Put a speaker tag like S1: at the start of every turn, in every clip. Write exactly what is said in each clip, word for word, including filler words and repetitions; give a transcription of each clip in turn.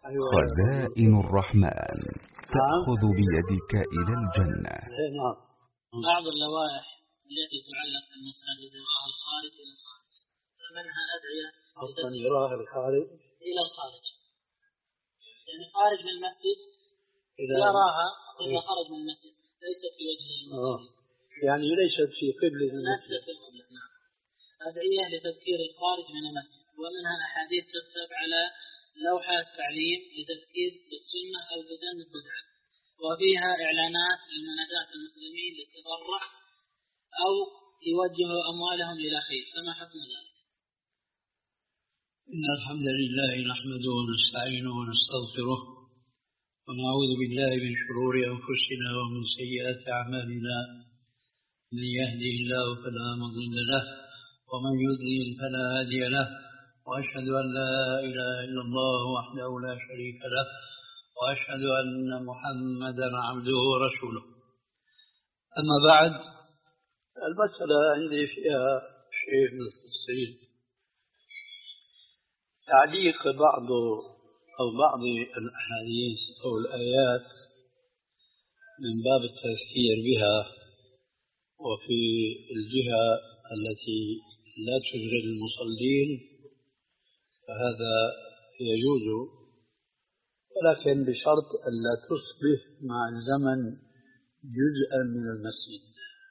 S1: خزائن الرحمن تأخذ بيدك إلى الجنة.
S2: نعم. بعض اللوائح التي تعلق بالمساجد يراها الخارج إلى الخارج، فمنها أدعية أصلا يراها الخارج إلى الخارج، يعني خارج من المسجد يراها إذا خرج من المسجد، ليست في وجه المسجد، يعني ليست في قبلة المسجد. نعم. أدعية لتذكير الخارج من المسجد، ومنها أحاديث تكتب على لوحات تعليم لتذكير بالسنة أو تجنب البدعة، وفيها إعلانات لمنادات المسلمين للتبرع أو يوجهوا أموالهم إلى خير، فما حكم ذلك؟
S3: إن الحمد لله نحمده ونستعينه ونستغفره ونعوذ بالله من شرور أنفسنا ومن سيئات أعمالنا، من يهده الله فلا مضل له ومن يضلل فلا هادي له، وأشهد أن لا إله إلا الله وحده لا شريك له، وأشهد أن محمدا عبده ورسوله. أما بعد،
S2: المسألة عندي فيها شيء من التفصيل. تعليق بعض أو بعض الأحاديث أو الآيات من باب التذكير بها، وفي الجهة التي لا تشغل المصلين فهذا يجوز، ولكن بشرط ألا تصبح مع الزمن جزءا من المسجد.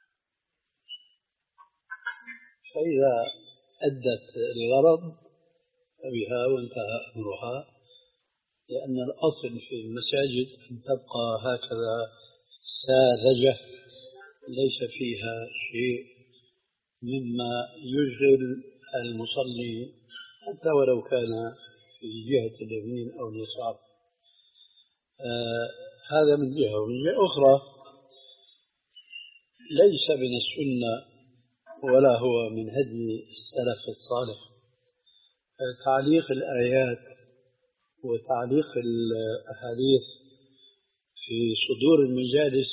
S2: فإذا أدت الغرض فبها وانتهى أمرها، لأن الأصل في المساجد أن تبقى هكذا ساذجة ليس فيها شيء مما يشغل المصلي حتى ولو كان في جهة اليمين أو اليسار. آه هذا من جهة. ومن جهة أخرى ليس من السنة ولا هو من هدي السلف الصالح تعليق الآيات وتعليق الأحاديث في صدور المجالس،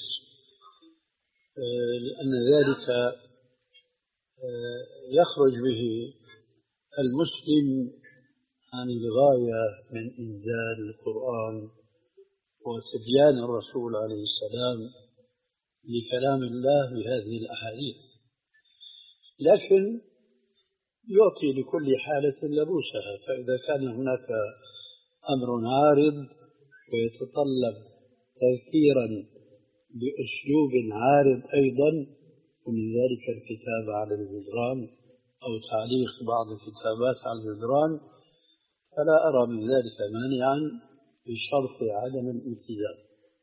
S2: آه لأن ذلك آه يخرج به المسلم عن الغاية من إنزال القرآن وتبيان الرسول عليه السلام لكلام الله بهذه الأحاديث، لكن يعطي لكل حالة لبوسها. فإذا كان هناك أمر عارض ويتطلب تذكيرا بأسلوب عارض أيضا، ومن ذلك الكتابة على الجدران أو تعليق بعض الكتابات على الجدران، فلا أرى من ذلك مانعا بشرط عدم الالتزام.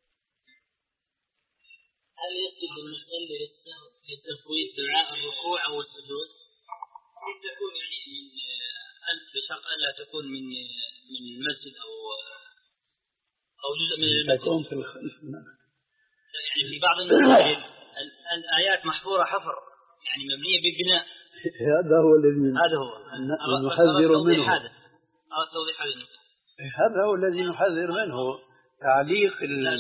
S2: هل يجب المصلي للتفويت دعاء الركوع أو السجود؟ تكون يعني من أنت بشرط أن لا تكون من من المسجد أو أو جزء من المسجد.
S3: تكون في الخلف.
S2: يعني في بعض المساجد الآيات محفورة حفر، يعني مبنية ببناء.
S3: هذا هو الذي
S2: هذا هو
S3: نحذر منه.
S2: هذا أو توضيح هذا
S3: هذا هو الذي نحذر منه. تعليق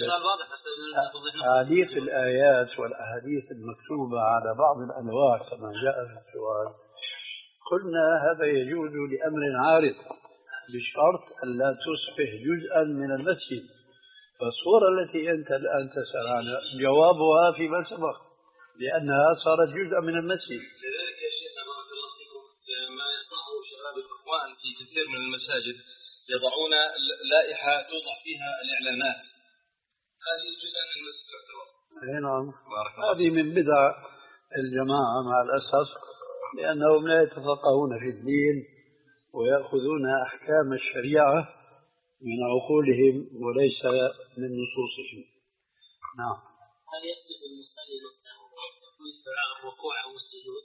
S3: تعليق الآيات والأحاديث المكتوبة على بعض الأنواع كما جاء في السؤال، قلنا هذا يجوز لأمر عارض بشرط أن لا تصبح جزءا من المسجد. فالصورة التي أنت الآن تسأل عنها جوابها فيما سبق، لأنها صارت جزءا من المسجد.
S4: لذلك يا شيخ بارك الله فيكم ما يصنعه شباب الإخوان في كثير من المساجد يضعون لائحة توضع فيها الإعلانات، هذه جزء من المسجد.
S3: نعم، هذه من بدع الجماعة مع الأسف، لأنهم لا يتفقهون في الدين ويأخذون أحكام الشريعة من عقولهم وليس من نصوصهم. نعم.
S2: هل يسجد المصلي للتفويت دعاء الركوع أو السجود؟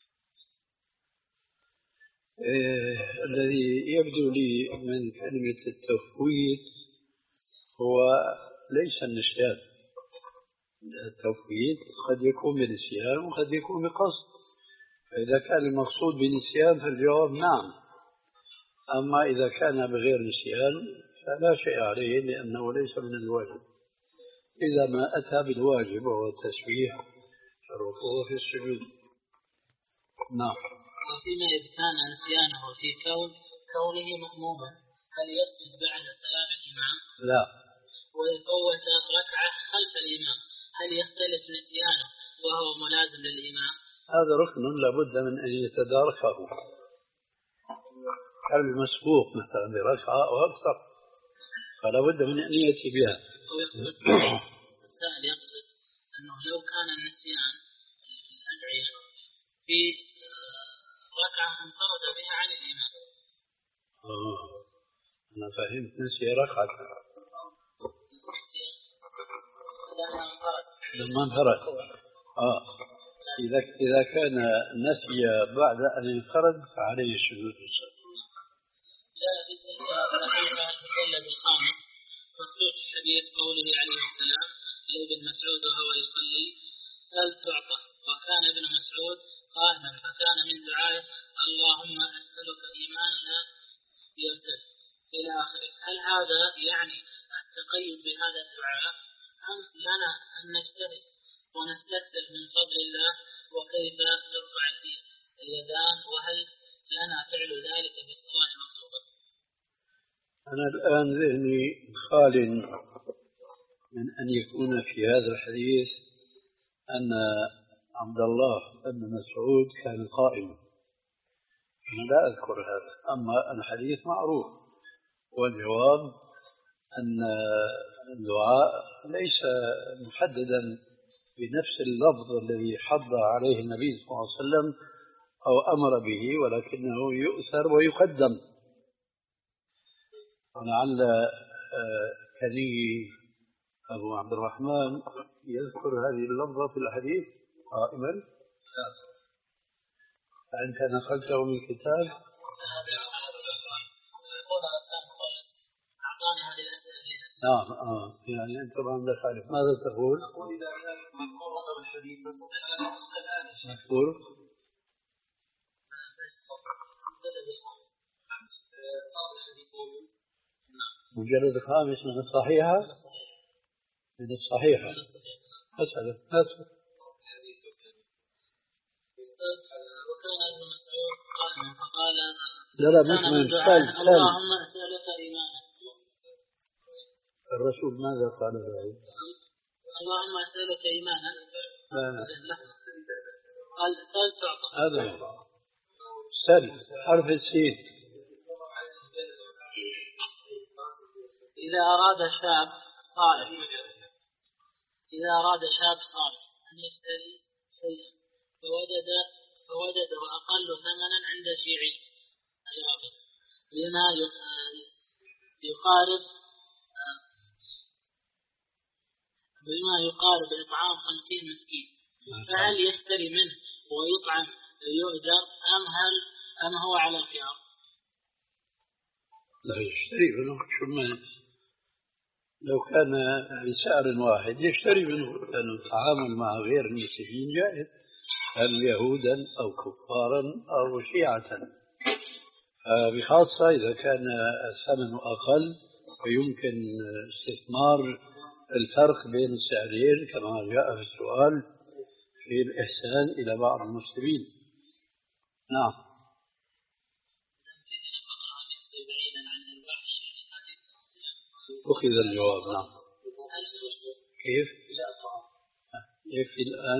S3: إيه الذي يبدو لي من كلمة التفويت هو ليس النسيان. التفويت قد يكون بنسيان وقد يكون بقصد، فإذا كان المقصود بنسيان فالجواب نعم، أما إذا كان بغير نسيان فلا شيء عليه، لأنه ليس من الواجب. إذا ما أتى بالواجب وهو التسبيح فالركوع في السجود. نعم.
S2: وفيما إذا كان نسيانه في كون كونه مأموما، هل يسجد بعد سلامة
S3: لا.
S2: ويفوت ركعة خلف الإمام هل يختلف نسيانه وهو ملازم للإمام؟
S3: هذا ركن لابد من أن يتداركه. المسبوق مثلا بركعة أو أكثر فلا بد من أن يأتي بها.
S2: السائل يقصد أنه لو كان النسيان الأدعية في ركعة انفرد بها عن الإمام.
S3: آه. أنا فهمت نسي ركعة لما انفرد. آه. إذا إذا كان نسي بعد أن ينفرد فعليه السجود والسلام.
S2: جاء في المجلد الخامس مصروف حديث قوله عليه السلام لابن مسعود وهو يصلي سل تعطى وكان ابن مسعود قائما فكان من دعائه اللهم أسألك إيمانا يرتد إلى آخره. هل هذا يعني التقيد بهذا الدعاء أم لنا أن نجتهد ونستكثر من فضل الله وكيف ترفع اليدان وهل لنا فعل ذلك في الصلاة المكتوبة؟
S3: أنا الآن ذهني خال من أن يكون في هذا الحديث أن عبد الله بن مسعود كان قائما. أنا لا أذكر هذا، أما الحديث معروف والجواب أن الدعاء ليس محددا بنفس اللفظ الذي حض عليه النبي صلى الله عليه وسلم أو أمر به، ولكنه يؤثر ويقدم. ولعل كني أبو عبد الرحمن يذكر هذه اللفظة في الحديث قائما، فأنت نقلته من الكتاب. نعم آه. يعني أنت ما عندك عارف ماذا تقول؟ مذكور مجلد الخامس من الصحيحة من الصحيحة أسأل أسأل
S2: وكان ابن مسعود قائما فقال
S3: لا لا مش من سل
S2: اللهم أسألك إيمانا.
S3: الرسول ماذا قال له؟
S2: اللهم أسألك إيمانا.
S3: لا.
S2: قال سل تعطى.
S3: هذا سل حرف السين.
S2: إذا أراد شاب صالح إذا أراد شاب صالح أن يشتري شيئا فوجد فوجده أقل ثمنا عند شيعي بما يقارب بما يقارب إطعام خمسين مسكين، فهل يشتري منه ويطعم يؤجر أم هل أم هو على الخيار؟
S3: لا يشتري منه شو ما لو كان بسعر واحد يشتري منه، لأنه التعامل مع غير المسلمين جائز، هل يهودا أو كفارا أو شيعة، بخاصة إذا كان الثمن أقل ويمكن استثمار الفرق بين السعرين كما جاء في السؤال في الإحسان إلى بعض المسلمين. نعم. أخذ الجواب. نعم. كيف؟ كيف الآن؟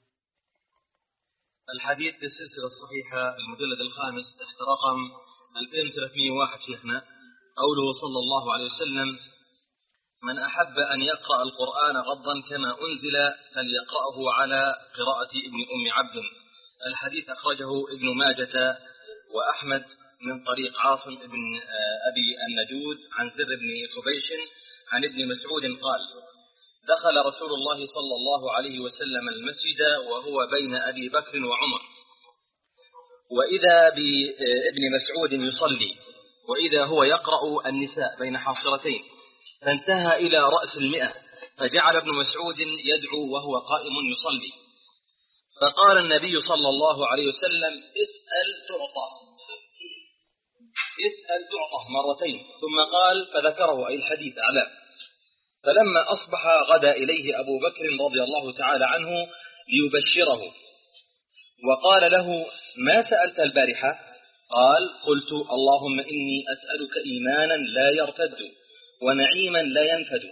S4: الحديث في السلسلة الصحيحة المجلد الخامس تحت رقم ألفين وثلاثمئة وواحد شيخنا، قوله صلى الله عليه وسلم: من أحب أن يقرأ القرآن غضا كما أنزل فليقرأه على قراءة ابن أم عبد. الحديث أخرجه ابن ماجة وأحمد من طريق عاصم بن أبي النجود عن زر بن حبيش عن ابن مسعود قال: دخل رسول الله صلى الله عليه وسلم المسجد وهو بين أبي بكر وعمر، وإذا بابن مسعود يصلي وإذا هو يقرأ النساء بين حاصرتين، فانتهى إلى رأس المئة، فجعل ابن مسعود يدعو وهو قائم يصلي، فقال النبي صلى الله عليه وسلم: اسأل تعطى اسأل تعطى مرتين، ثم قال فذكره أي الحديث أعلى. فلما أصبح غدا إليه أبو بكر رضي الله تعالى عنه ليبشره، وقال له: ما سألت البارحة؟ قال: قلت اللهم إني أسألك إيمانا لا يرتد ونعيما لا ينفد،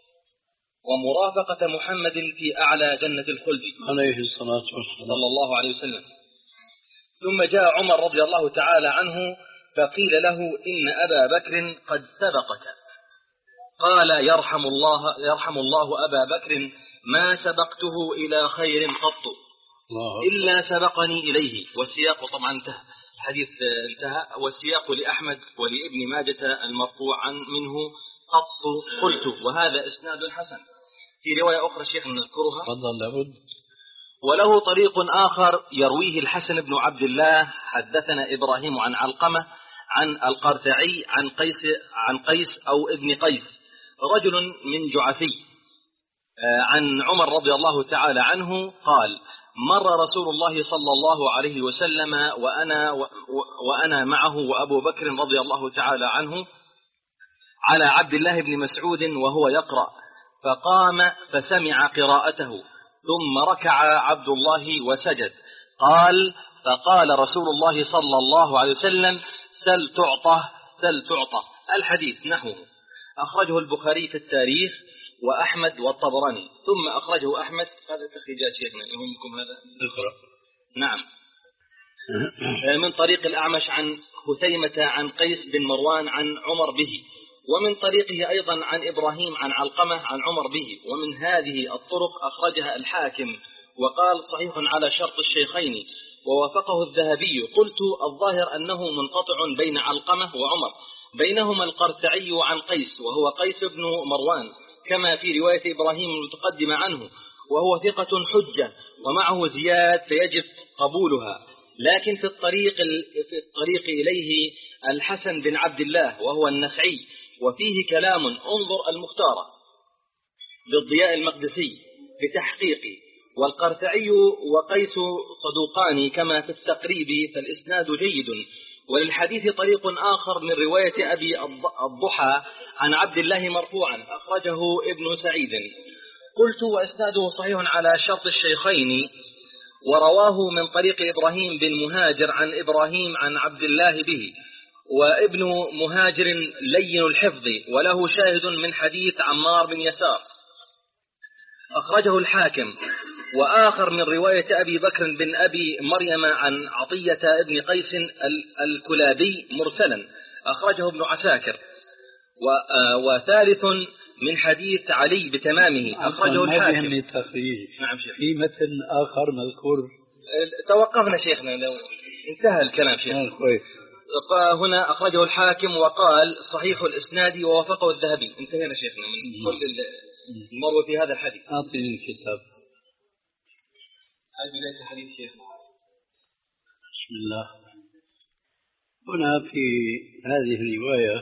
S4: ومرافقة محمد في أعلى جنة الخلد
S3: عليه الصلاة والسلام
S4: صلى الله عليه وسلم. ثم جاء عمر رضي الله تعالى عنه فقيل له إن أبا بكر قد سبقك، قال يرحم الله, يرحم الله أبا بكر ما سبقته إلى خير قط إلا سبقني إليه. والسياق طبعا انتهى، الحديث انتهى، والسياق لأحمد ولابن ماجة المرفوع منه قط قلت، وهذا إسناد حسن. في رواية أخرى شيخ نذكرها
S3: تفضل لابد.
S4: وله طريق آخر يرويه الحسن بن عبد الله حدثنا إبراهيم عن علقمة عن القرثعي عن قيس عن قيس أو ابن قيس رجل من جعفي عن عمر رضي الله تعالى عنه قال مر رسول الله صلى الله عليه وسلم وأنا, وأنا معه وأبو بكر رضي الله تعالى عنه على عبد الله بن مسعود وهو يقرأ، فقام فسمع قراءته ثم ركع عبد الله وسجد. قال فقال رسول الله صلى الله عليه وسلم سل تعطى سل تعطى. الحديث نحوه أخرجه البخاري في التاريخ وأحمد والطبراني، ثم أخرجه أحمد. هذا تخريجات شيخنا يهمكم هذا؟
S3: اقرأ.
S4: نعم. من طريق الأعمش عن خثيمة عن قيس بن مروان عن عمر به، ومن طريقه أيضا عن إبراهيم عن علقمة عن عمر به. ومن هذه الطرق أخرجها الحاكم وقال صحيح على شرط الشيخين ووافقه الذهبي. قلت الظاهر أنه منقطع بين علقمة وعمر، بينهما القرثعي عن قيس وهو قيس بن مروان كما في رواية إبراهيم المتقدم عنه، وهو ثقة حجة ومعه زياد فيجب قبولها. لكن في الطريق, في الطريق إليه الحسن بن عبد الله وهو النخعي وفيه كلام، انظر المختار بالضياء المقدسي بتحقيقي. والقرثعي وقيس صدوقان كما في التقريب، فالإسناد جيد. وللحديث طريق آخر من رواية أبي الضحى عن عبد الله مرفوعا أخرجه ابن سعيد. قلت وإسناده صحيح على شرط الشيخين، ورواه من طريق إبراهيم بن مهاجر عن إبراهيم عن عبد الله به، وابن مهاجر لين الحفظ وله شاهد من حديث عمار بن يسار أخرجه الحاكم. وآخر من رواية أبي بكر بن أبي مريم عن عطية ابن قيس الكلابي مرسلا أخرجه ابن عساكر. وثالث من حديث علي بتمامه أخرجه الحاكم.
S3: نعم شيخ. في متن آخر مذكور
S4: توقفنا شيخنا لو انتهى الكلام شيخ.
S3: كويس.
S4: فهنا أخرجه الحاكم وقال صحيح الإسناد ووافقه الذهبي. انتهينا شيخنا من كل المروي في هذا الحديث.
S3: أعطيني الكتاب.
S4: هذه بداية الحديث شيخ.
S3: بسم الله. هنا في هذه الرواية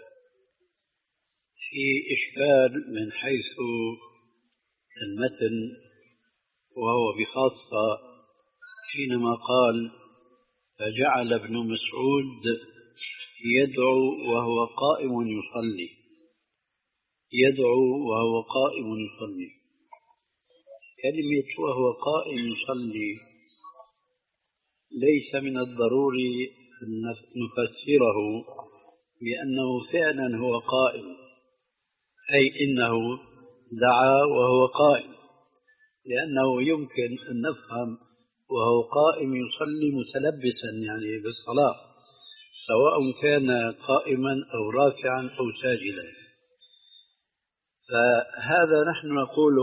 S3: في إشكال من حيث المتن، وهو بخاصة حينما قال فجعل ابن مسعود يدعو وهو قائم يصلي، يدعو وهو قائم يصلي. كلمة وهو قائم يصلي ليس من الضروري أن نفسره بأنه فعلا هو قائم، أي إنه دعا وهو قائم، لأنه يمكن أن نفهم وهو قائم يصلي متلبسا يعني بالصلاة، سواء كان قائما أو راكعا أو ساجدا. فهذا نحن نقوله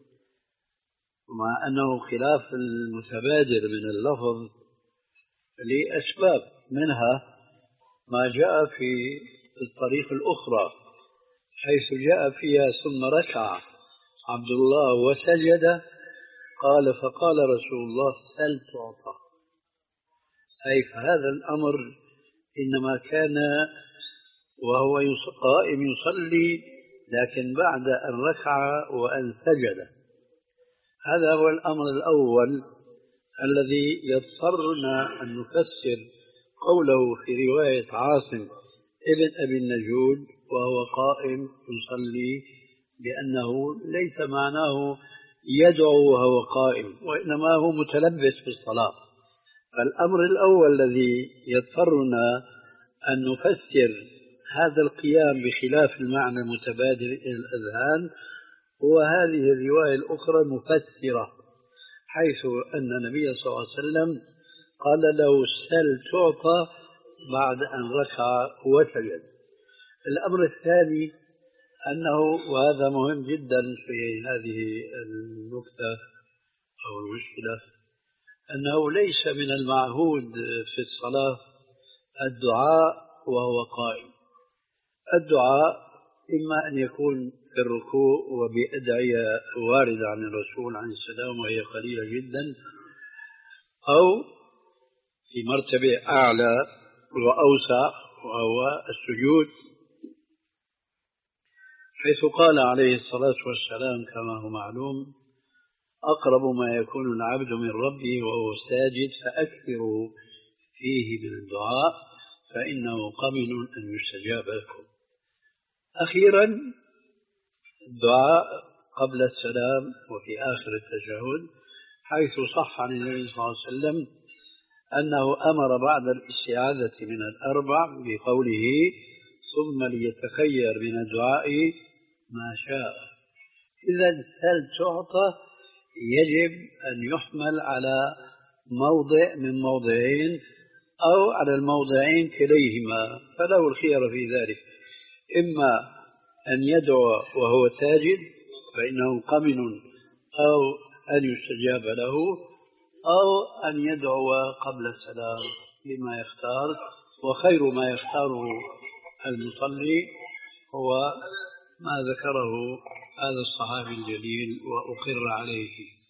S3: مع أنه خلاف المتبادر من اللفظ لأسباب، منها ما جاء في الطريق الأخرى حيث جاء فيها ثم ركع عبد الله وسجد، قال فقال رسول الله سل تعطى، أي فهذا الأمر إنما كان وهو قائم يصلي لكن بعد أن ركع وأن سجد. هذا هو الأمر الأول الذي يضطرنا أن نفسر قوله في رواية عاصم ابن أبي النجود وهو قائم يصلي، لأنه ليس معناه يدعو وهو قائم، وإنما هو متلبس بالصلاة. فالأمر الأول الذي يضطرنا أن نفسر هذا القيام بخلاف المعنى المتبادل إلى الأذهان، وهذه الرواية الأخرى مفسرة، حيث أن النبي صلى الله عليه وسلم قال له سل تعطى بعد أن ركع وسجد. الأمر الثاني أنه، وهذا مهم جدا في هذه النكتة أو المشكلة، أنه ليس من المعهود في الصلاة الدعاء وهو قائم. الدعاء إما أن يكون في الركوع وبأدعية واردة عن الرسول عليه السلام وهي قليلة جدا، أو في مرتبة أعلى وأوسع وهو السجود، حيث قال عليه الصلاة والسلام كما هو معلوم: أقرب ما يكون العبد من ربه وهو ساجد فأكثروا فيه من الدعاء فإنه قمن أن يستجاب لكم. أخيرا الدعاء قبل السلام وفي آخر التشهد، حيث صح عن النبي صلى الله عليه وسلم أنه أمر بعد الاستعاذة من الأربع بقوله: ثم ليتخير من الدعاء ما شاء. إذا سل تعطى يجب أن يحمل على موضع من موضعين أو على الموضعين كليهما، فله الخيار في ذلك، إما أن يدعو وهو ساجد فإنه قمن أو أن يستجاب له، أو أن يدعو قبل السلام لما يختار. وخير ما يختاره المصلي هو ما ذكره هذا الصحابي الجليل وأقر عليه.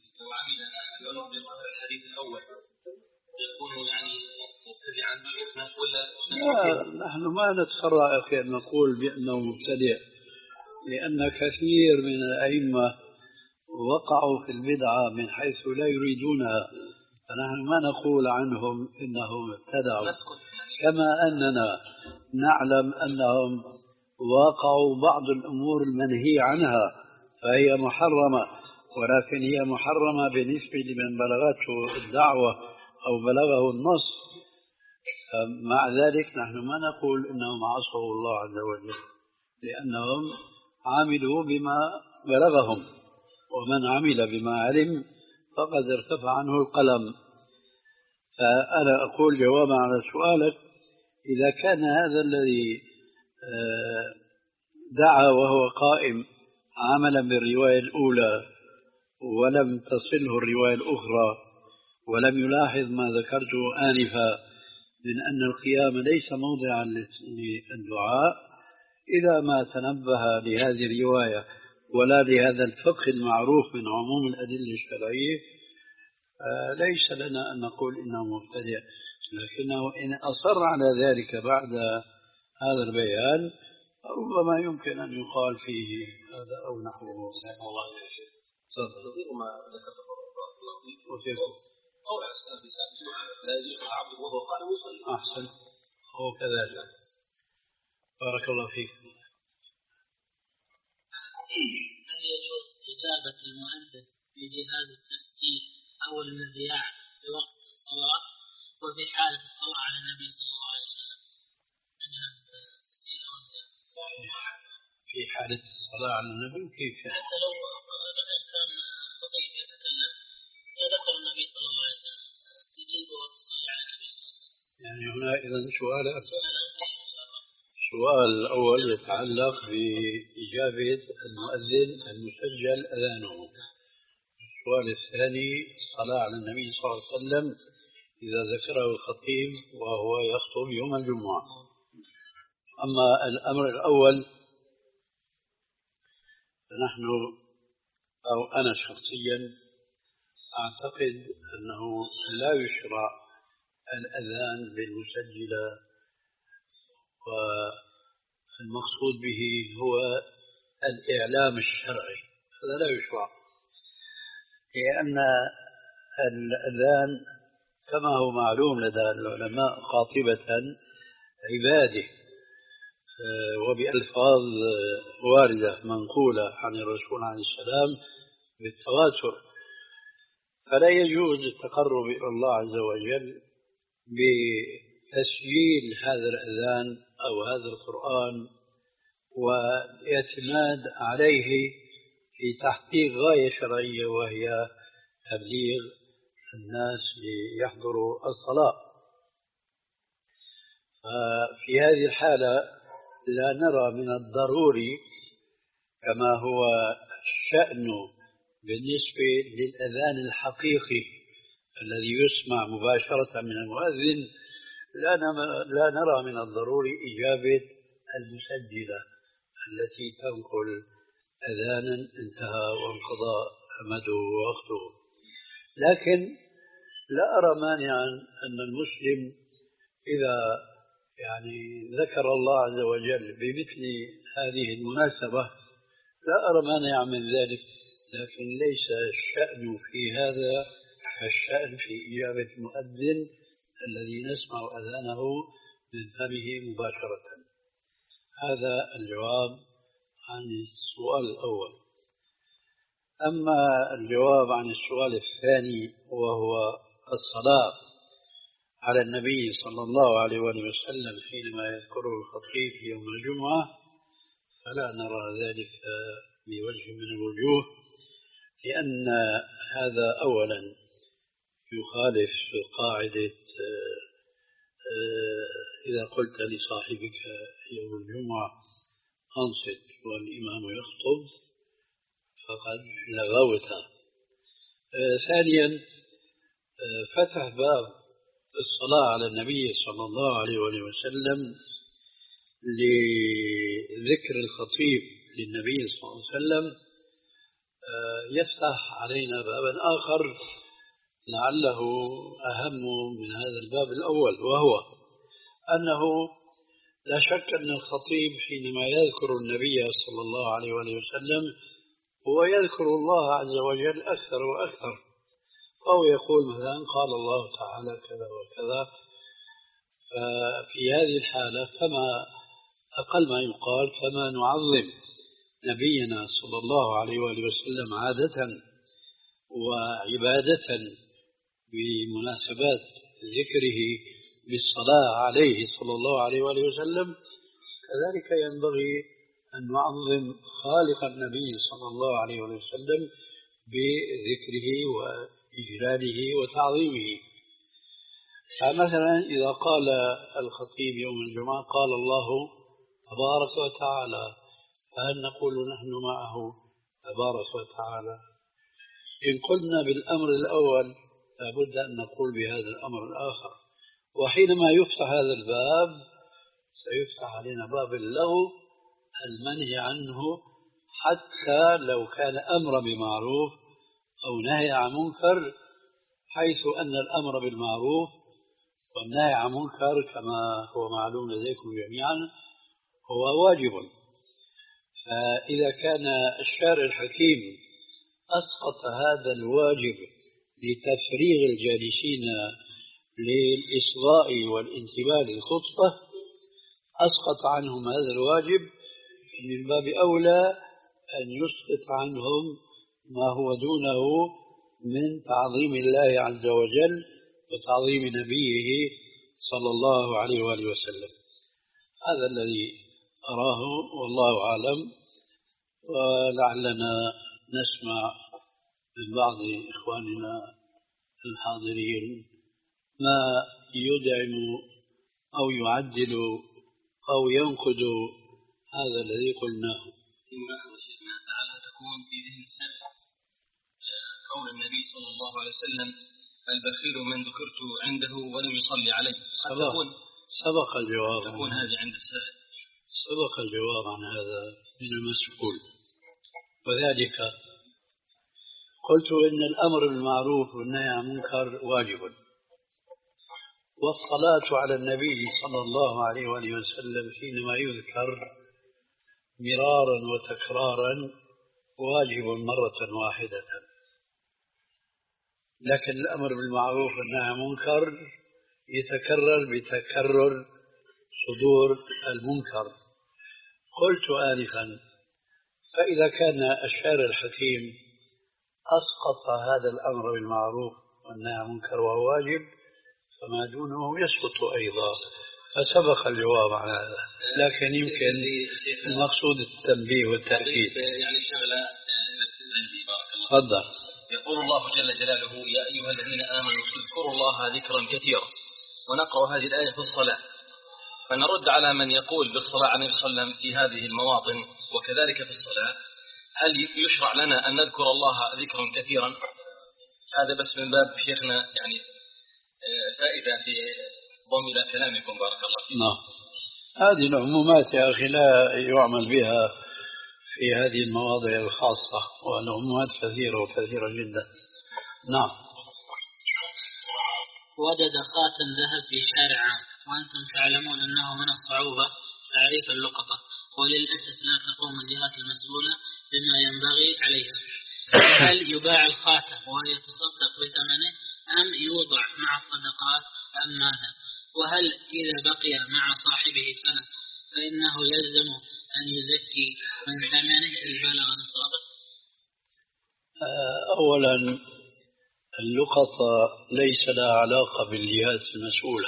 S4: الحديث الأول يكون يعني مبتدعا ولا؟
S3: لا، نحن ما نتخرع في أن نقول بأنه مبتدع، لأن كثير من الأئمة وقعوا في البدعة من حيث لا يريدونها، فنحن ما نقول عنهم إنهم ابتدعوا، كما أننا نعلم أنهم وقعوا بعض الأمور المنهي عنها فهي محرمة، ولكن هي محرمة بالنسبة لمن بلغته الدعوة أو بلغه النص. مع ذلك نحن ما نقول إنهم عصوا الله عز وجل، لأنهم عملوا بما بلغهم، ومن عمل بما علم فقد ارتفع عنه القلم. فأنا أقول جوابا على سؤالك: إذا كان هذا الذي دعا وهو قائم عملا بالرواية الأولى ولم تصله الرواية الأخرى، ولم يلاحظ ما ذكرته آنفا من أن القيام ليس موضعا للدعاء، إذا ما تنبه لهذه الرواية ولا لهذا الفقه المعروف من عموم الأدلة الشرعية، ليس لنا أن نقول إنه مبتدع. لكنه إن أصر على ذلك بعد هذا البيان ربما يمكن أن يقال فيه هذا أو نحوه.
S4: تفضل. ما ذكرته
S3: وفيكم
S4: أو أحسن لا يجوز العبد وهو قائم يصلي.
S3: أحسن، هو كذلك. بارك الله فيك.
S2: هل يجوز إجابة المؤذن في جهاز التسجيل أو المذياع في وقت الصلاة وفي حالة الصلاة على النبي صلى الله عليه وسلم؟
S3: في حالة الصلاة على النبي كيف؟
S2: حتى لو كان خطيب يتكلم ذكر النبي صلى الله عليه وسلم تجيب وتصلي على النبي صلى الله عليه وسلم.
S3: يعني هنا إذا سؤال السؤال الأول يتعلق بإجابة المؤذن المسجل أذانه. السؤال الثاني الصلاة على النبي صلى الله عليه وسلم إذا ذكره الخطيب وهو يخطب يوم الجمعة. أما الأمر الأول فنحن أو أنا شخصيا أعتقد أنه لا يشرع الأذان بالمسجلة، والمقصود به هو الإعلام الشرعي، هذا لا يشرع، لأن الأذان كما هو معلوم لدى العلماء قاطبة عباده وبألفاظ واردة منقولة عن الرسول عليه السلام بالتواتر، فلا يجوز التقرب إلى الله عز وجل بتسجيل هذا الأذان أو هذا القرآن والاعتماد عليه في تحقيق غاية شرعية، وهي تبليغ الناس ليحضروا الصلاة. ففي هذه الحالة لا نرى من الضروري كما هو الشأن بالنسبة للأذان الحقيقي الذي يسمع مباشرة من المؤذن، لا نرى من الضروري إجابة المسجلة التي تنقل أذانا انتهى وانقضى مده ووقته. لكن لا أرى مانعا أن المسلم إذا يعني ذكر الله عز وجل بمثل هذه المناسبة لا أرى مانعا من ذلك، لكن ليس الشأن في هذا الشأن في إجابة المؤذن الذي نسمع أذانه من فمه مباشرة. هذا الجواب عن السؤال الأول. أما الجواب عن السؤال الثاني وهو الصلاة على النبي صلى الله عليه وسلم حينما يذكره الخطيب في يوم الجمعة، فلا نرى ذلك بوجه من الوجوه، لأن هذا أولا يخالف قاعدة إذا قلت لصاحبك يوم الجمعة أنصت والإمام يخطب فقد لغوتها. ثانيا فتح باب الصلاة على النبي صلى الله عليه وسلم لذكر الخطيب للنبي صلى الله عليه وسلم يفتح علينا بابا آخر لعله أهم من هذا الباب الأول، وهو أنه لا شك أن الخطيب حينما يذكر النبي صلى الله عليه وسلم هو يذكر الله عز وجل أكثر وأكثر، أو يقول مثلا قال الله تعالى كذا وكذا. ففي هذه الحالة فما أقل ما يقال فما نعظم نبينا صلى الله عليه وسلم عادة وعبادة بمناسبات ذكره بالصلاة عليه صلى الله عليه وسلم، كذلك ينبغي أن نعظم خالق النبي صلى الله عليه وسلم بذكره وإجلاله وتعظيمه. فمثلا إذا قال الخطيب يوم الجمعة قال الله تبارك وتعالى، فهل نقول نحن معه تبارك وتعالى؟ إن قلنا بالأمر الأول لابد أن نقول بهذا الأمر الآخر. وحينما يفتح هذا الباب سيفتح علينا باب اللغو المنهي عنه، حتى لو كان أمر بمعروف أو نهي عن منكر، حيث أن الأمر بالمعروف والنهي عن منكر كما هو معلوم لديكم جميعا هو واجب. فإذا كان الشارع الحكيم أسقط هذا الواجب لتفريغ الجالسين للإصغاء والانتباه للخطبة، أسقط عنهم هذا الواجب، من باب أولى أن يسقط عنهم ما هو دونه من تعظيم الله عز وجل وتعظيم نبيه صلى الله عليه وآله وسلم. هذا الذي أراه والله أعلم، ولعلنا نسمع من بعض إخواننا الحاضرين ما يدعم أو يعدل أو ينقد هذا الذي قلناه.
S4: إما شيخنا تعالى تكون في ذهن السلف قول النبي صلى الله عليه وسلم البخيل من ذكرت عنده ولم يصلي عليه.
S3: سبق, سبق الجواب
S4: تكون هذه عند السائل.
S3: سبق الجواب عن هذا من المسؤول، وذلك قلت إن الأمر بالمعروف والنهي عن المنكر واجب، والصلاة على النبي صلى الله عليه وآله وسلم حينما يذكر مرارا وتكرارا واجب مرة واحدة. لكن الأمر بالمعروف والنهي عن المنكر يتكرر بتكرر صدور المنكر. قلت آنفا فإذا كان الشارع الحكيم أسقط هذا الأمر بالمعروف والنهي عن المنكر وهو واجب، فما دونه يسقط أيضا. فسبق الجواب على هذا، لكن يمكن المقصود التنبيه والتأكيد.
S4: يعني شغلة التنبيه. بارك الله.
S3: تفضل.
S4: يقول الله جل جلاله: يا أيها الذين آمنوا اذكروا الله ذكرا كثيرا. ونقرأ هذه الآية في الصلاة، فنرد على من يقول بالصلاة عليه الصلاة والسلام في هذه المواطن وكذلك في الصلاة: هل يشرع لنا أن نذكر الله ذكرا كثيرا؟ هذا بس من باب شيخنا يعني فائدة في ضم إلى كلامكم. بارك الله فيكم.
S3: نعم. هذه العمومات يا أخي لا يعمل بها في هذه المواضع الخاصة، والعمومات كثيرة وكثيرة جدا. نعم.
S2: وجد خاتم ذهب في شارع عام، وأنتم تعلمون أنه من الصعوبة تعريف اللقطة، وللأسف لا تقوم الجهات المسؤولة بما ينبغي عليها. هل يباع الخاتم ويتصدق بثمنه أم يوضع مع الصدقات أم ماذا؟ وهل إذا بقي مع صاحبه سنة فإنه يلزم أن يزكي من ثمنه إن بلغ نصابه؟
S3: أولا اللقطة ليس لها علاقة بالجهات المسؤولة،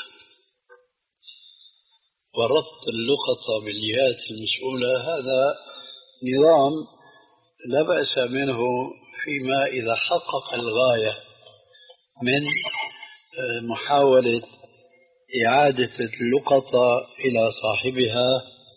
S3: وربط اللقطة بالجهات المسؤولة هذا نظام لا بأس منه فيما إذا حقق الغاية من محاولة إعادة اللقطة إلى صاحبها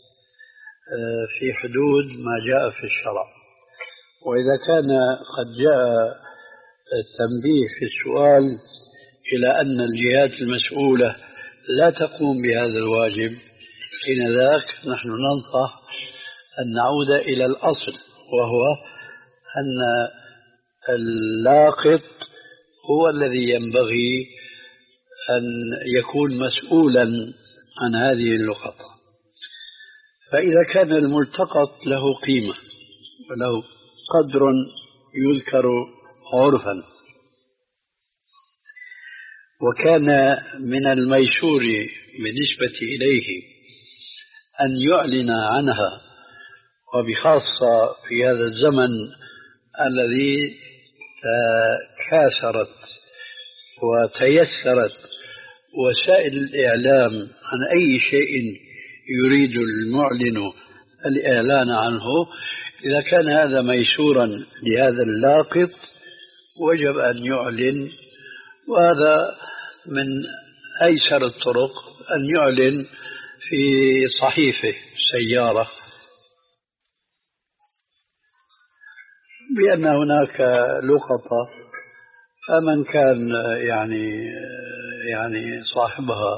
S3: في حدود ما جاء في الشرع. وإذا كان قد جاء التنبيه في السؤال إلى أن الجهات المسؤولة لا تقوم بهذا الواجب، حين ذاك نحن ننصح أن نعود إلى الأصل، وهو أن اللاقط هو الذي ينبغي أن يكون مسؤولا عن هذه اللقطة. فإذا كان الملتقط له قيمة وله قدر يذكر عرفا، وكان من الميسور بالنسبة إليه أن يعلن عنها، وبخاصة في هذا الزمن الذي كاثرت وتيسرت وسائل الإعلام عن أي شيء يريد المعلن الإعلان عنه. إذا كان هذا ميسورا لهذا اللاقط وجب أن يعلن، وهذا من أيسر الطرق أن يعلن في صحيفة سيارة بأن هناك لقطة، فمن كان يعني يعني صاحبها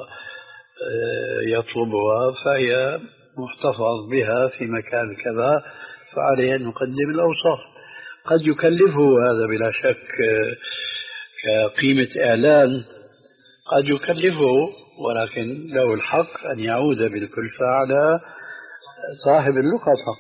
S3: يطلبها فهي محتفظ بها في مكان كذا، فعليه أن يقدم الأوصاف. قد يكلفه هذا بلا شك كقيمة إعلان، قد يكلفه، ولكن له الحق أن يعود بالكلفة على صاحب اللقطة.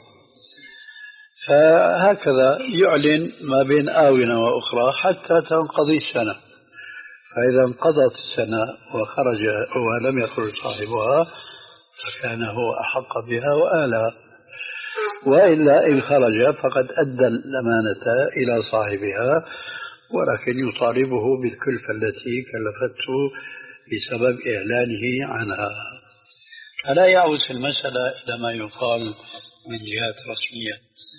S3: فهكذا يعلن ما بين آونة وأخرى حتى تنقضي السنة، فإذا انقضت السنة وخرج ولم يخرج صاحبها فكان هو أحق بها وآلها، وإلا إن خرج فقد أدى الأمانة إلى صاحبها، ولكن يطالبه بالكلفة التي كلفته بسبب إعلانه عنها. فلا يعود في المسألة إلى ما يقال من جهات رسمية.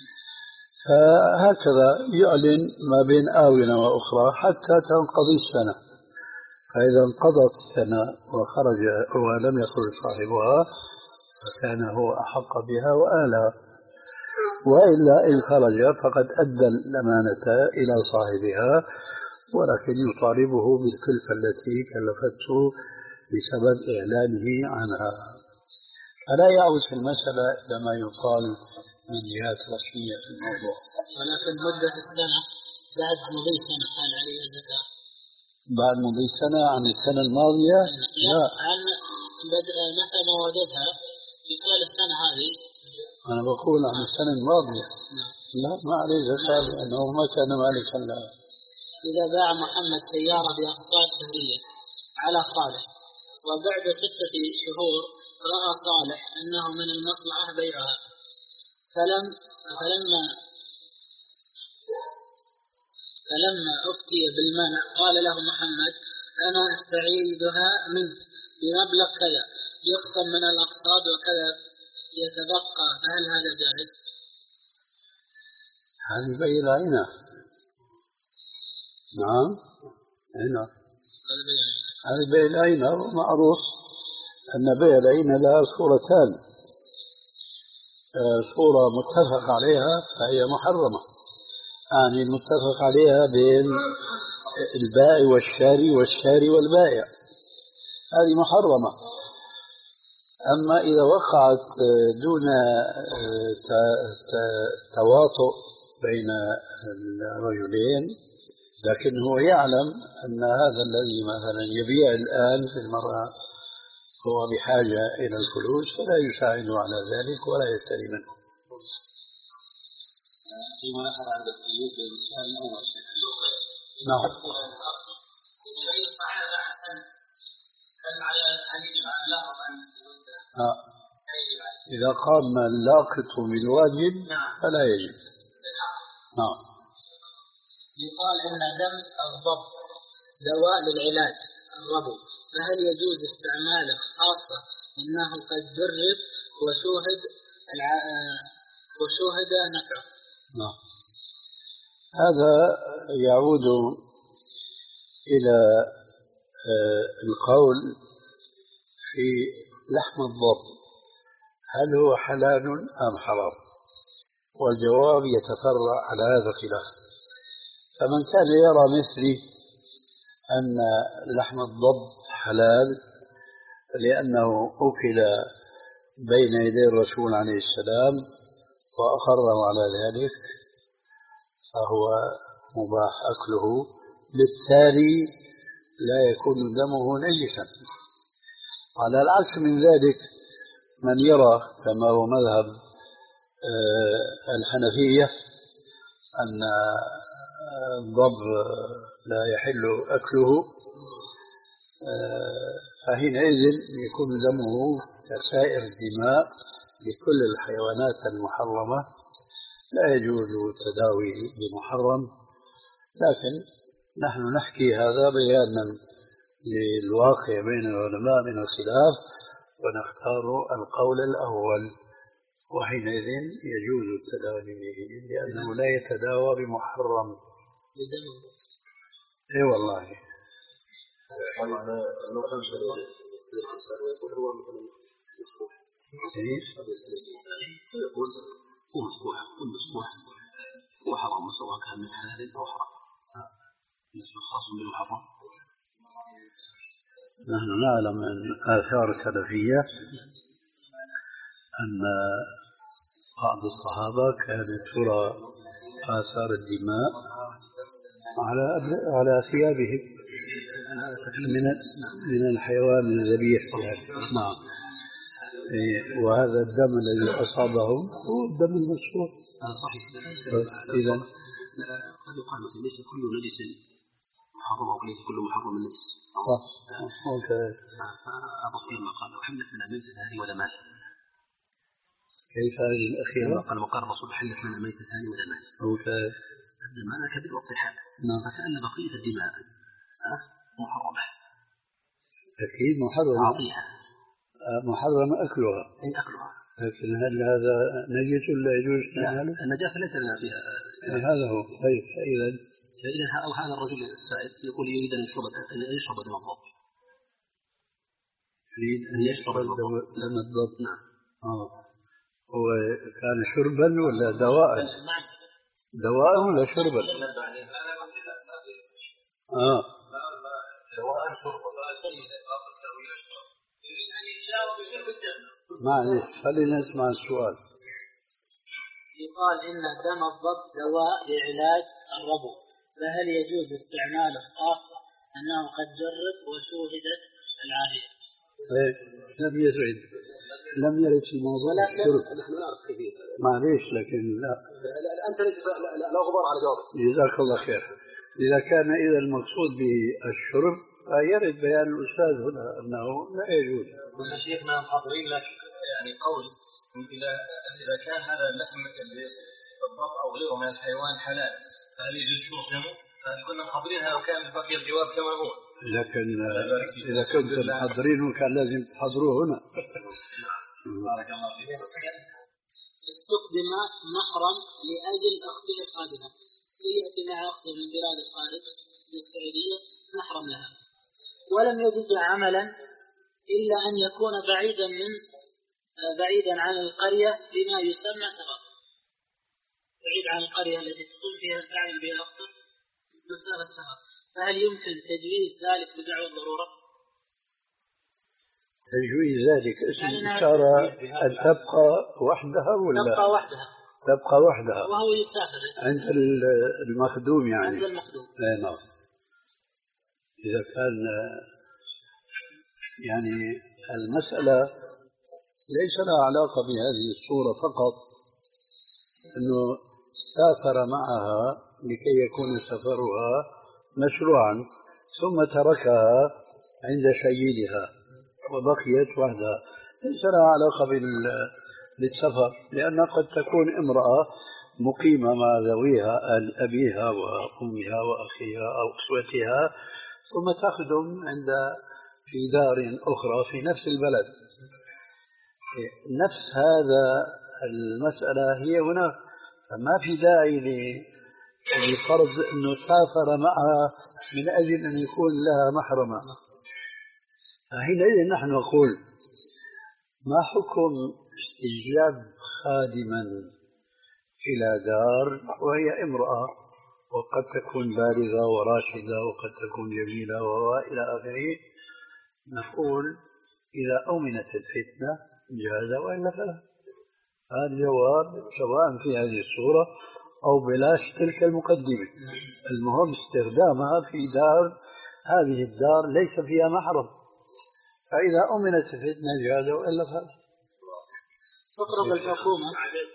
S3: فهكذا يعلن ما بين آونة وأخرى حتى تنقضي السنة، فإذا انقضت السنة وخرج ولم يخرج صاحبها فكان هو أحق بها وآلها، وإلا إن خرج فقد أدى الأمانة إلى صاحبها، ولكن يطالبه بالكلفة التي كلفته بسبب إعلانه عنها. فلا يعود في المسألة إلى ما يقال من جهات رسمية في الموضوع.
S2: ولكن مدة السنة بعد مضي سنة هل عليه الزكاة؟
S3: بعد مضي سنة عن السنة الماضية؟
S2: لا. هل بدأ متى ما وجدها في خلال السنة هذه؟
S3: أنا بقول عن السنة الماضية. لا، ما عليه زكاة لأنه ما كان مالكا لها.
S2: إذا باع محمد سيارة بأقساط شهرية على صالح، وبعد ستة شهور رأى صالح أنه من المصلحة بيعها، فلم فلما فلما أفتي بالمنع قال له محمد: أنا أستعيدها منك بمبلغ كذا، يقسم من الأقصاد وكذا يتبقى، فهل هذا جائز؟
S5: هذه بيع العينة. نعم هنا هذه بيع العينة، ومعروف أن بيع العينة لها صورتان، صورة متفق عليها فهي محرمة، يعني المتفق عليها بين البائع والشاري والشاري والبائع، هذه محرمة. أما إذا وقعت دون تواطؤ بين الرجلين، لكن هو يعلم أن هذا الذي مثلا يبيع الآن في المرأة هو بحاجة إلى الفلوس، فلا يساعده على ذلك ولا يشتري منه.
S6: فيما لاحظ عند القيود بين السؤال الأول.
S5: نعم. آه. إذا قام اللاقط بالواجب فلا يجب. نعم.
S2: يقال إن دم الضب دواء للعلاج الربو، فهل يجوز استعماله خاصة إنه قد جرب وشوهد الع... وشوهد نفعه؟
S5: نعم. هذا يعود إلى القول في لحم الضب، هل هو حلال أم حرام؟ والجواب يتفرع على هذا الخلاف. فمن كان يرى مثلي أن لحم الضب حلال لأنه أكل بين يدي الرسول عليه السلام وأقره على ذلك فهو مباح أكله، بالتالي لا يكون دمه نجسا. على العكس من ذلك من يرى كما هو مذهب الحنفية أن الضب لا يحل أكله، فحينئذ يكون دمه كسائر الدماء لكل الحيوانات المحرمة، لا يجوز التداوي بمحرم. لكن نحن نحكي هذا بيانا للواقع بين العلماء من الخلاف، ونختار القول الأول، وحينئذ يجوز التداوي به لأنه لا يتداوى بمحرم. اي والله.
S6: هو مسموح كل مسموح وحرام سواء كان من حلال أو حرام، مثل خاص بالمحرم.
S5: نحن نعلم من آثار السلفية أن بعض الصحابة كانت ترى آثار الدماء على على ثيابهم من من الحيوان الذبيح. نعم. وهذا الدم الذي أصابهم هو الدم المسفوح.
S6: صحيح.
S5: إذا
S6: قد يقال مثلا ليس كل نجس محرم أو ليس كل محرم نجس.
S5: صح. أوكي.
S6: فأبصير ما قال وحلت من الميتتان ودمان.
S5: كيف هذه الأخيرة؟
S6: قال وقال الرسول حلت من الميتتان ودمان.
S5: أوكي.
S6: الدمان كبير والطحال.
S5: نعم.
S6: فكأن بقية الدماء محرمة.
S5: أكيد محرمة.
S6: عطيها.
S5: محرم أكلها.
S6: أي أكلها.
S5: لكن هل هذا نجس ولا يجوز استعماله؟
S6: لا، النجاسة ليس لنا فيها.
S5: هذا هو. طيب فإذا
S6: فإذا أو هذا الرجل السائل يقول يريد أن يشرب أن يشرب دم الضب.
S5: يريد أن يشرب دم الضب.
S6: نعم.
S5: آه. هو كان شربا ولا دواء؟ دواء ولا شربا؟ آه.
S6: دواء شربا.
S5: معلش خلينا نسمع السؤال.
S2: يقال إن دم الضب دواء لعلاج الربو، فهل يجوز استعماله خاصة أنه قد جرب وشوهدت العافية؟
S5: إيه لم يرد لم يرد في موضوع الشرب.
S6: نحن نعرف كثير.
S5: معليش لكن لا.
S6: أنت لا غبار على جوابك.
S5: جزاك الله خير. إذا كان إذا المقصود بالشرب فيرد بيان الأستاذ هنا أنه لا يجوز.
S4: شيخنا محاضرين لك يعني قول إذا إذا كان هذا اللحم الضب أو غيره من الحيوان حلال فهل يجوز شرب دمه؟ فكنا محاضرينها وكان بقي الجواب كما هو.
S5: لكن إذا كنتم محضرينه كان لازم تحضروه هنا.
S4: بارك الله فيك.
S2: استخدم محرم لأجل أخته القادمة، يأتي مع أخته من بلاد الخارج للسعودية محرم لها، ولم يجد عملا إلا أن يكون بعيدا من بعيدا عن القرية بما يسمى سفر، بعيد عن القرية التي تقوم فيها تعمل بها أخته مسافة سفر، فهل يمكن تجويز ذلك بدعوى الضرورة؟
S5: تجويز ذلك اسم الإشارة أن تبقى وحدها ولا
S2: تبقى وحدها
S5: تبقى وحدها
S2: وهو يسافر
S5: عند المخدوم يعني
S2: عند المخدوم.
S5: اي نعم. إذا كان يعني المسألة ليس لها علاقة بهذه الصورة فقط، أنه سافر معها لكي يكون سفرها مشروعا ثم تركها عند سيدها وبقيت وحدها، ليس لها علاقة بالسفر، لأن قد تكون امرأة مقيمة مع ذويها أبيها وأمها وأخيها أو أخوتها ثم تخدم عند في دار أخرى في نفس البلد. نفس هذا المسألة هي هنا، فما في داعي لفرض أنه سافر معها من أجل أن يكون لها محرمة. فحينئذ نحن نقول ما حكم استجلاب خادما إلى دار وهي امرأة وقد تكون بالغة وراشدة وقد تكون جميلة وإلى آخره؟ نقول إذا أمنت الفتنة جاز وإلا فلا. هذا الجواب سواء في هذه الصورة أو بلاش تلك المقدمة، المهم استخدامها في دار هذه الدار ليس فيها محرم، فإذا أمنت الفتنة جاز وإلا فلا.
S2: تقرض الحكومة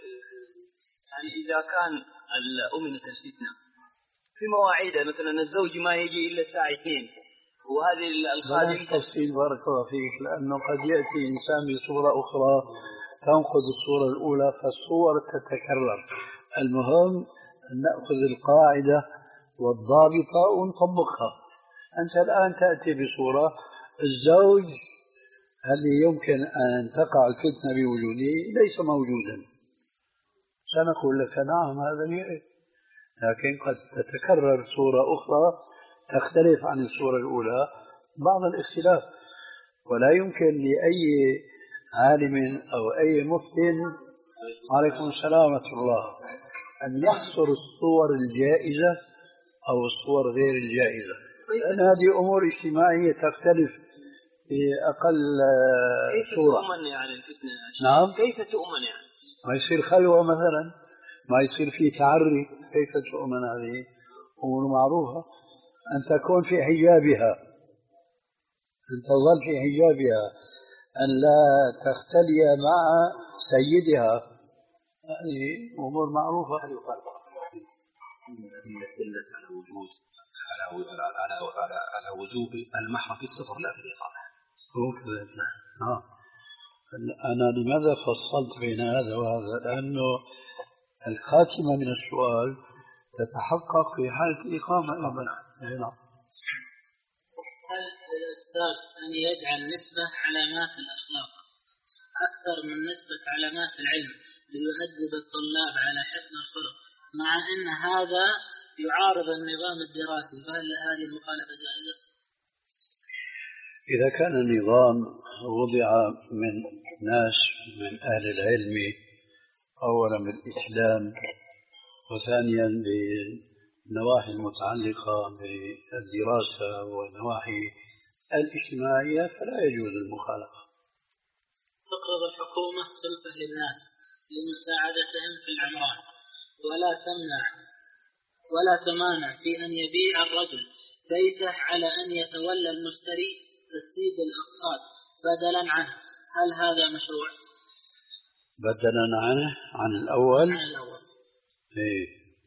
S7: يعني إذا كان أمنت الفتنة في مواعيده، مثلا الزوج ما يجي إلا الساعة اثنين وهذه الخادم
S5: تفصيل بارك الله فيك، لأنه قد يأتي إنسان بصورة أخرى تنقض الصورة الأولى فالصور تتكرر. المهم أن نأخذ القاعدة والضابطة ونطبقها. أنت الآن تأتي بصورة الزوج هل يمكن أن تقع الفتنة بوجوده؟ ليس موجودا، سنقول لك نعم هذا يعرف، لكن قد تتكرر صورة أخرى تختلف عن الصورة الأولى بعض الاختلاف، ولا يمكن لأي عالم أو أي مفتن عليكم السلام ورحمة الله أن يحصر الصور الجائزة أو الصور غير الجائزة، لأن هذه أمور اجتماعية تختلف بأقل صورة.
S7: كيف تؤمن يعني الفتنة؟
S5: نعم
S7: كيف تؤمن يعني؟
S5: ما يصير خلوة مثلا، ما يصير فيه تعري، كيف تؤمن؟ هذه أمور معروفة. أن تكون في حجابها، أن تظل في حجابها، أن لا تختلي مع سيدها، هذه أمور معروفة.
S6: هل يقال الأدلة دلت على وجود على على على على وجوب المحرم في السفر لا في الإقامة؟
S5: هو كذلك. آه. أنا لماذا فصلت بين هذا وهذا؟ لأنه الخاتمة من السؤال تتحقق في حالة الإقامة. نعم.
S2: هل الأستاذ أن يجعل نسبة علامات الأخلاق أكثر من نسبة علامات العلم ليؤدب الطلاب على حسن الخلق، مع أن هذا يعارض النظام الدراسي، فهل هذه المخالفة جائزة؟
S5: إذا كان النظام وضع من ناس من أهل العلم أولا بالإسلام وثانيا بالنواحي المتعلقة بالدراسة والنواحي الاجتماعية فلا يجوز المخالفة.
S2: تقرض الحكومة سلفة للناس لمساعدتهم في العمران، ولا تمنع ولا تمانع في أن يبيع الرجل بيته على أن يتولى المشتري تسديد الأقساط بدلا عنه، هل هذا مشروع؟
S5: بدلا عنه عن الأول؟
S2: عن الأول.
S5: إيه.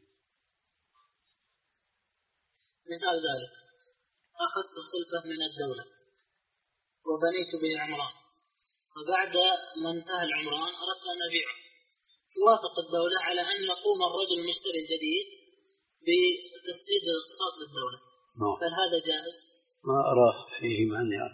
S2: مثال ذلك أخذت سلفة من الدولة وبنيت به عمران، وبعد ما انتهى العمران أردت أن أبيعه، توافق الدولة على أن يقوم الرجل المشتري الجديد بتسديد الأقساط للدولة،
S5: نعم.
S2: فهل هذا جائز؟
S5: ما أراه فيه مانع.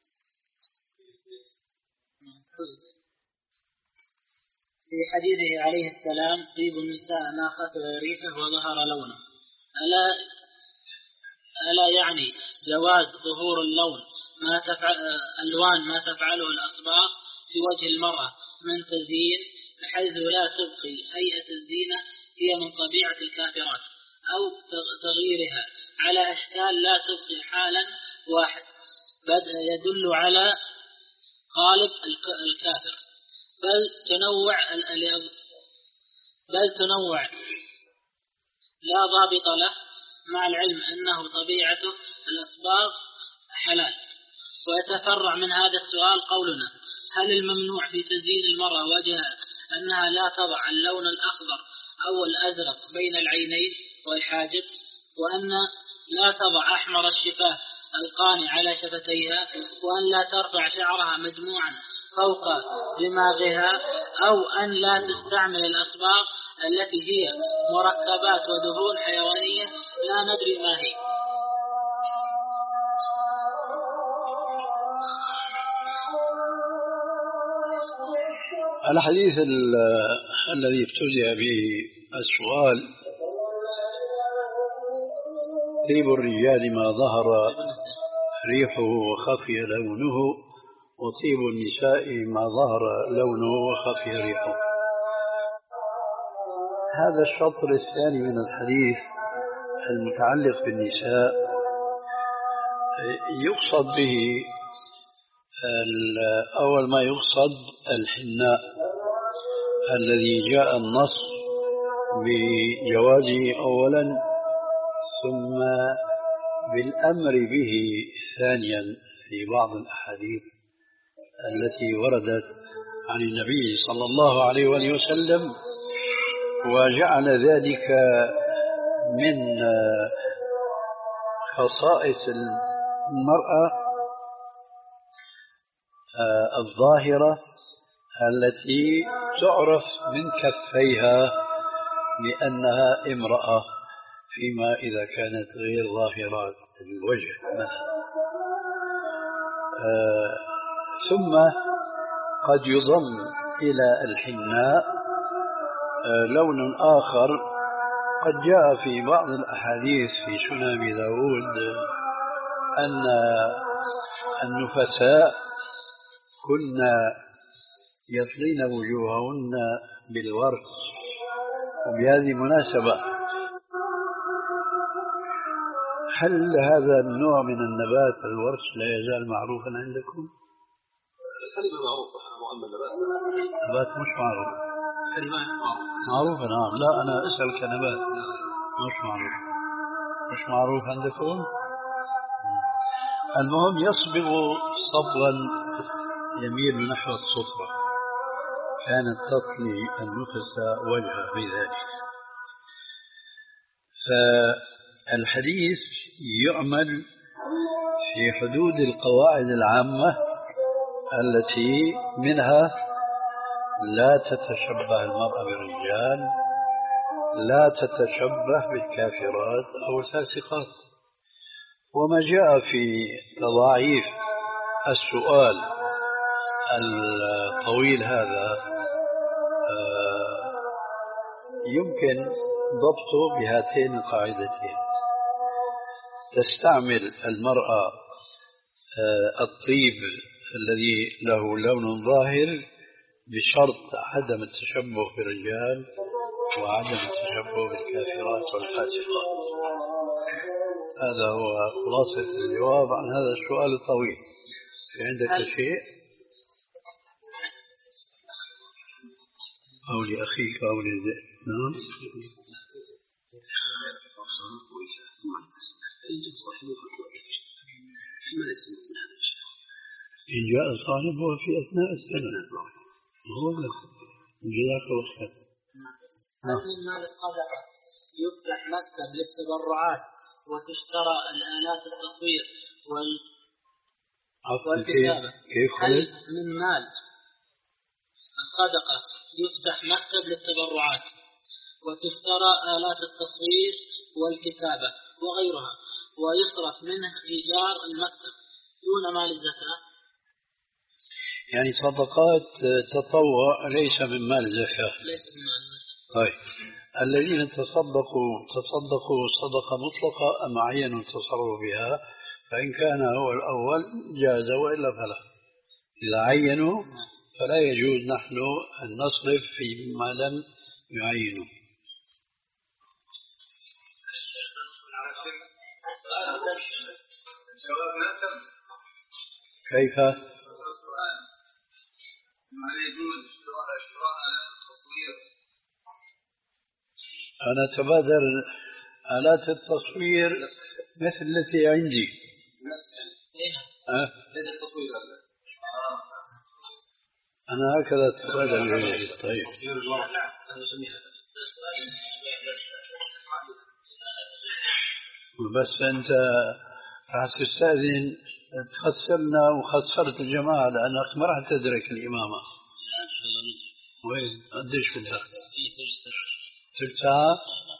S2: في حديثه عليه السلام طيب النساء ما خفف ريحه وظهر لونه، ألا ألا يعني جواز ظهور اللون ما تفعل ألوان ما تفعله الأصباغ في وجه المرأة من تزيين بحيث لا تبقي هيئة الزينة هي من طبيعة الكافرات، أو تغييرها على أشكال لا تبقي حالا واحد بل يدل على غالب الكافر، بل تنوع بل تنوع لا ضابط له، مع العلم أنه طبيعته الأصباغ حلال. ويتفرع من هذا السؤال قولنا: هل الممنوع في تزيين المرأة وجهها أنها لا تضع اللون الأخضر أو الأزرق بين العينين والحاجب، وأن لا تضع أحمر الشفاه القانع على شفتيها، وأن لا ترفع شعرها مجموعا فوق دماغها، أو أن لا تستعمل الأصباغ التي هي مركبات ودهون حيوانية لا ندري ما هي.
S5: الحديث الذي ابتدأ به السؤال: طيب الرجال ما ظهر ريحه وخفي لونه، وطيب النساء ما ظهر لونه وخفي ريحه. هذا الشطر الثاني من الحديث المتعلق بالنساء يقصد به أول ما يقصد الحناء الذي جاء النص بجوازه أولا، ثم بالأمر به ثانيا في بعض الأحاديث التي وردت عن النبي صلى الله عليه وآله وسلم، وجعل ذلك من خصائص المرأة الظاهرة التي تعرف من كفيها بأنها امرأة، فيما إذا كانت غير ظاهرة الوجه مثلا. آه ثم قد يضم إلى الحناء آه لون آخر قد جاء في بعض الأحاديث في سنن أبي داود أن النفساء كنا يطلين وجوههن بالورد. وبهذه المناسبة، هل هذا النوع من النبات الورد لا يزال معروفا عندكم؟
S6: الكلمة معروفة، معمى النبات.
S5: نبات مش معروف.
S6: كلمة معروفة.
S5: معروفة نعم. لا أنا أسأل كنبات. مش معروف. مش معروف عندكم؟ المهم يصبغ صبغا يميل نحو الصفرة، كانت تطلي النفس وجهه بذلك. فالحديث يعمل في حدود القواعد العامة التي منها: لا تتشبه المرأة بالرجال، لا تتشبه بالكافرات أو الفاسقات. وما جاء في تضاعيف السؤال الطويل هذا يمكن ضبطه بهاتين القاعدتين: تستعمل المرأة الطيب الذي له لون ظاهر بشرط عدم التشبه بالرجال وعدم التشبه بالكافرات والفاسقات. هذا هو خلاصة الجواب عن هذا السؤال الطويل. في عندك شيء أو لأخيك أو لذلك؟ نعم. إن جاء صاحبه في أثناء السنة هو جزاك الله خير.
S2: هل من مال الصدقة يفتح مكتب للتبرعات وتشترى الآلات التصوير وال والكتابة؟ هل من مال الصدقة يفتح مكتب للتبرعات وتشترى آلات التصوير والكتابة وغيرها ويصرف منه إيجار المكتب دون مال الزكاة؟
S8: يعني صدقات تطوع ليس من مال الزكاة.
S2: ليس من مال الزكاة.
S8: طيب الذين تصدقوا تصدقوا صدقة مطلقة أم عينوا التصرف بها؟ فإن كان هو الأول جاز وإلا فلا. إذا عينوا فلا يجوز نحن أن نصرف فيما لم يعينوا. كيف؟ أنا أتبادر آلات التصوير مثل التي عندي. أه؟ أنا هكذا أتبادر إليه. طيب بس أنت راح تستأذن تخسرنا وخسرت الجماعة لأنك ما راح تدرك الإمامة. وين قديش بدها؟ ثلث ساعة؟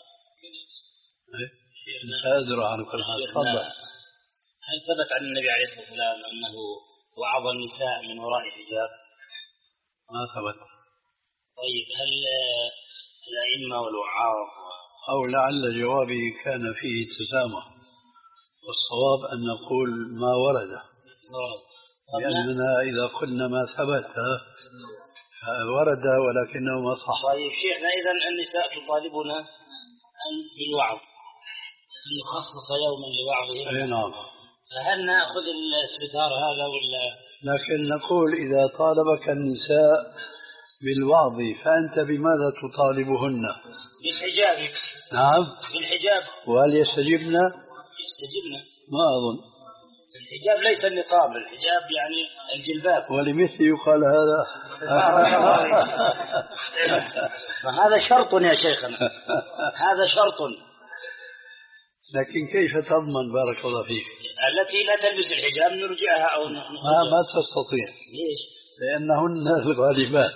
S8: أنت أدرى عن كل هذا. تفضل.
S9: هل ثبت عن النبي عليه الصلاة والسلام أنه وعظ النساء من وراء حجاب؟
S8: ما ثبت.
S9: طيب هل الأئمة والوعاظ
S8: أو لعل جوابي كان فيه تسامح، والصواب أن نقول ما ورد، لأننا إذا قلنا ما ثبت ورد ولكنه ما صح.
S9: طيب شيخنا إذن النساء تطالبنا أن بالوعظ أن نخصص يوما لوعظهن.
S8: أي نعم.
S9: فهل نأخذ الستار هذا ولا؟
S8: لكن نقول إذا طالبك النساء بالوعظ فأنت بماذا تطالبهن؟
S9: بالحجاب.
S8: نعم
S9: بالحجاب.
S8: وهل يستجبن؟
S9: يستجبن.
S8: ما أظن.
S9: الحجاب ليس النقاب، الحجاب يعني الجلباب.
S8: ولمثل يقال هذا.
S9: فهذا شرط يا شيخنا، هذا شرط.
S8: لكن كيف تضمن بارك الله فيك
S9: التي لا تلبس الحجاب نرجعها أو
S8: ما, ما تستطيع؟
S9: ليش؟
S8: لأنهن الغالبات.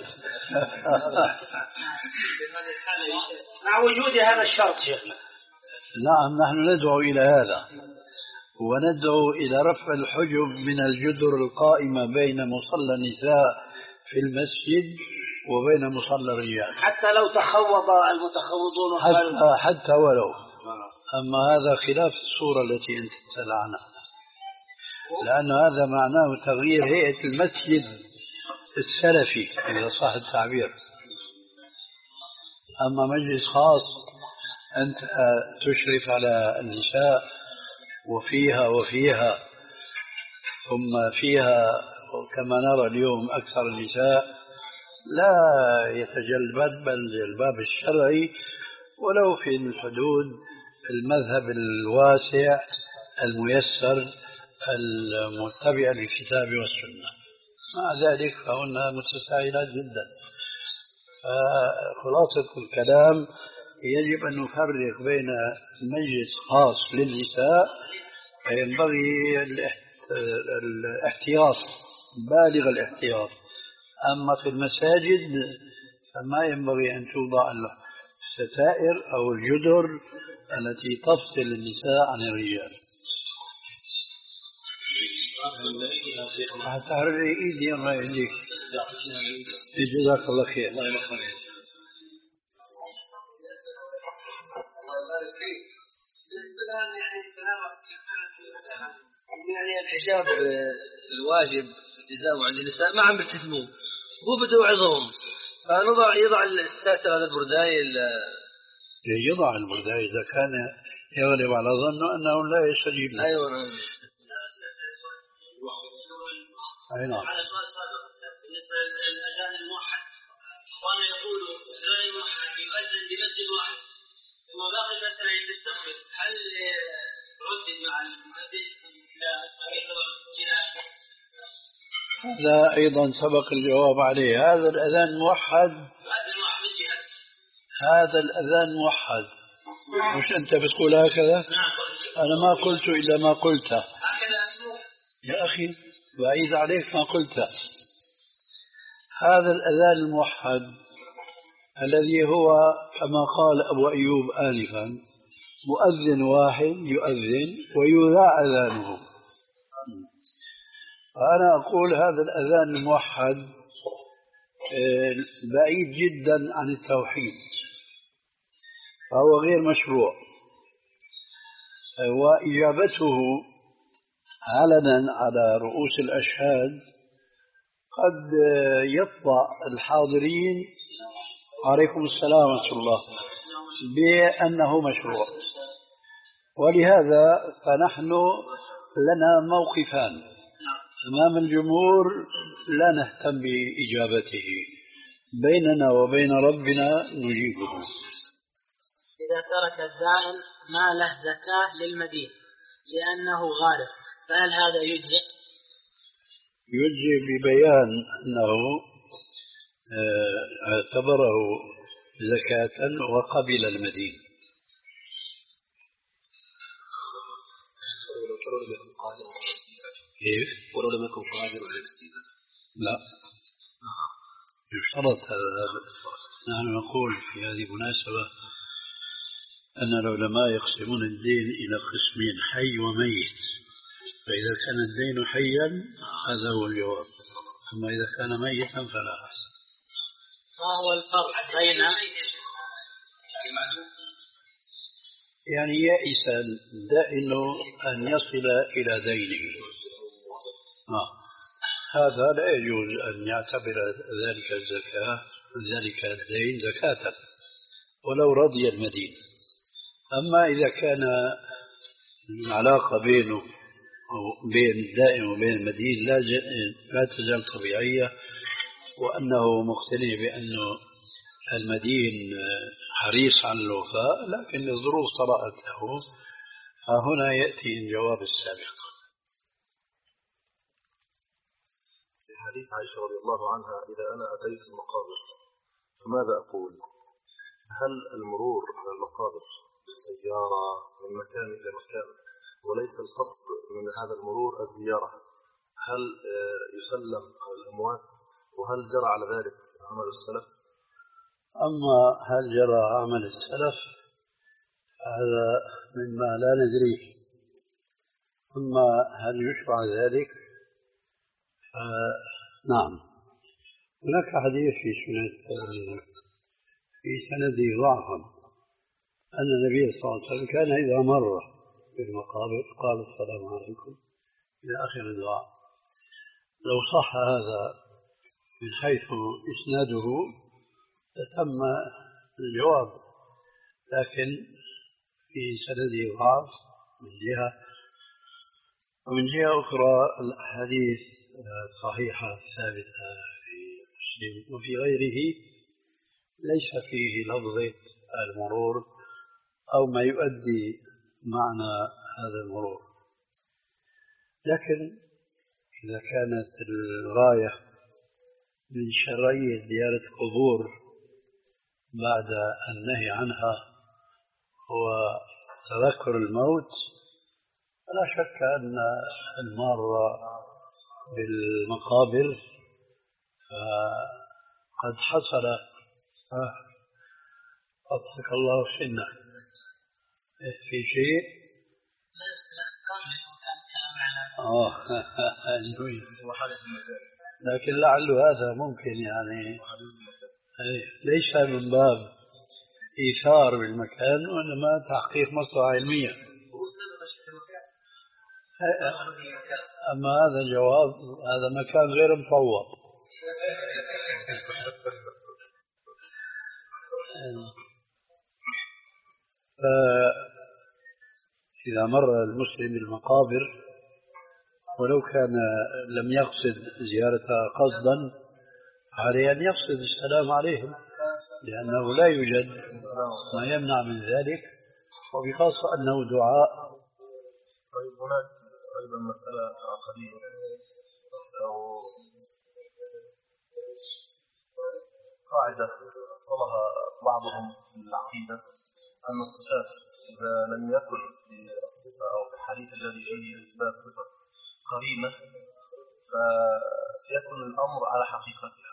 S9: مع وجود هذا الشرط شيخنا.
S8: نعم نحن ندعو إلى هذا، وندعو إلى رفع الحجب من الجدر القائمة بين مصلى النساء في المسجد وبين مصلى الرجال،
S9: حتى لو تخوض المتخوضون
S8: حتى, حتى ولو. أما هذا خلاف الصورة التي أنت تسأل عنها، لأن هذا معناه تغيير هيئة المسجد السلفي إذا صح التعبير. أما مجلس خاص أنت تشرف على النساء وفيها وفيها ثم فيها، كما نرى اليوم أكثر النساء لا يتجلبن بل الباب الشرعي ولو في الحدود المذهب الواسع الميسر المتبع للكتاب والسنة. مع ذلك فهن متساهلات جدا. فخلاصة الكلام يجب أن نفرق بين مجلس خاص للنساء فينبغي الاحتياط بالغ الاحتياط، أما في المساجد فما ينبغي أن توضع الستائر أو الجدر التي تفصل النساء عن الرجال. هتعرف إيدي الله يهديك. جزاك الله خير. الله يبارك فيك.
S4: يعني الحجاب الواجب التزامه عند النساء ما عم بيلتزموه وبدوا عظهم، فنضع يضع الساتر على البرداية.
S8: يضع البرداية إذا كان يغلب على ظنه أنه لا يستجيب له.
S4: أيوة.
S8: أي نعم.
S2: على سؤال سابق بالنسبة للأذان الموحد، وأنا يقول الأذان الموحد يؤذن بمسجد واحد ثم باقي المسألة تستقبل، هل ردد مع المؤذن إلى طريقة
S8: هذا أيضا سبق الجواب عليه. هذا الأذان موحد، هذا الأذان موحد، مش أنت بتقول هكذا؟ أنا ما قلت إلا ما قلته يا أخي، بعيد عليك ما قلته. هذا الأذان الموحد الذي هو كما قال أبو أيوب آنفا مؤذن واحد يؤذن ويذاع أذانه. أنا أقول هذا الأذان الموحد بعيد جدا عن التوحيد، فهو غير مشروع، وإجابته علنا على رؤوس الأشهاد قد يطبع الحاضرين عليكم السلام ورحمة الله بأنه مشروع. ولهذا فنحن لنا موقفان أمام الجمهور لا نهتم بإجابته، بيننا وبين ربنا نجيبه.
S2: إذا ترك الدائن ما له زكاة للمدين لأنه غارق فهل هذا يجزئ؟
S8: يجزئ ببيان أنه اعتبره زكاة وقبل المدين. كيف؟
S6: ولو لم يكن قادر على الاستيفاء.
S8: لا، يشترط هذا. نحن نقول في هذه المناسبة أن العلماء يقسمون الدين إلى قسمين: حي وميت. فإذا كان الدين حيا هذا هو الجواب، أما إذا كان ميتا فلا بأس.
S2: ما هو الفرق بين
S8: يعني يئس الدائن أن يصل إلى دينه، آه. هذا لا يجوز أن يعتبر ذلك الزكاة ذلك الدين زكاة ولو رضي المدين. أما إذا كان العلاقة بينه أو بين الدائن وبين المدين لا, لا تزال طبيعية، وأنه مقتنع بأنه المدين حريص على الوفاء لكن الظروف طرأت له، فهنا يأتي الجواب السابق.
S10: في حديث عائشة رضي الله عنها: إذا أنا أتيت المقابر فماذا أقول؟ هل المرور على المقابر بالسيارة من مكان إلى مكان وليس القصد من هذا المرور الزيارة؟ هل يسلم على الأموات؟ وهل جرى على ذلك عمل السلف؟
S8: أما هل جرى عمل السلف هذا مما لا ندريه، أما هل يشرع ذلك نعم. هناك حديث في سنة في سنده ضعف أن النبي صلى الله عليه وسلم كان إذا مر بالمقابر قال السلام عليكم إلى آخر الدعاء. لو صح هذا من حيث إسناده تم الجواب، لكن في سنده ضعف من جهة، ومن جهة أخرى الأحاديث الصحيحة الثابتة في مسلم وفي غيره ليس فيه لفظة المرور أو ما يؤدي معنى هذا المرور. لكن إذا كانت الغاية من شرعية زيارة قبور بعد النهي عنها هو تذكر الموت، فلا شك أن المارة بالمقابر قد حصل قدسك الله سنة في شيء آه لكن لعل هذا ممكن يعني ليس من باب إيثار بالمكان وإنما تحقيق مصلحة علمية. أما هذا جواب، هذا مكان غير مطوب. فإذا مر المسلم بالمقابر ولو كان لم يقصد زيارتها قصدا عليه أن يقصد السلام عليهم، لأنه لا يوجد ما يمنع من ذلك، وبخاصة أنه دعاء.
S10: طيب هناك أيضا مسألة عقدية أو قاعدة أصلها بعضهم في العقيدة أن الصفات إذا لم يكن في الصفة أو في الحديث الذي فيه إثبات صفة قرينة فيكون الأمر على حقيقتها،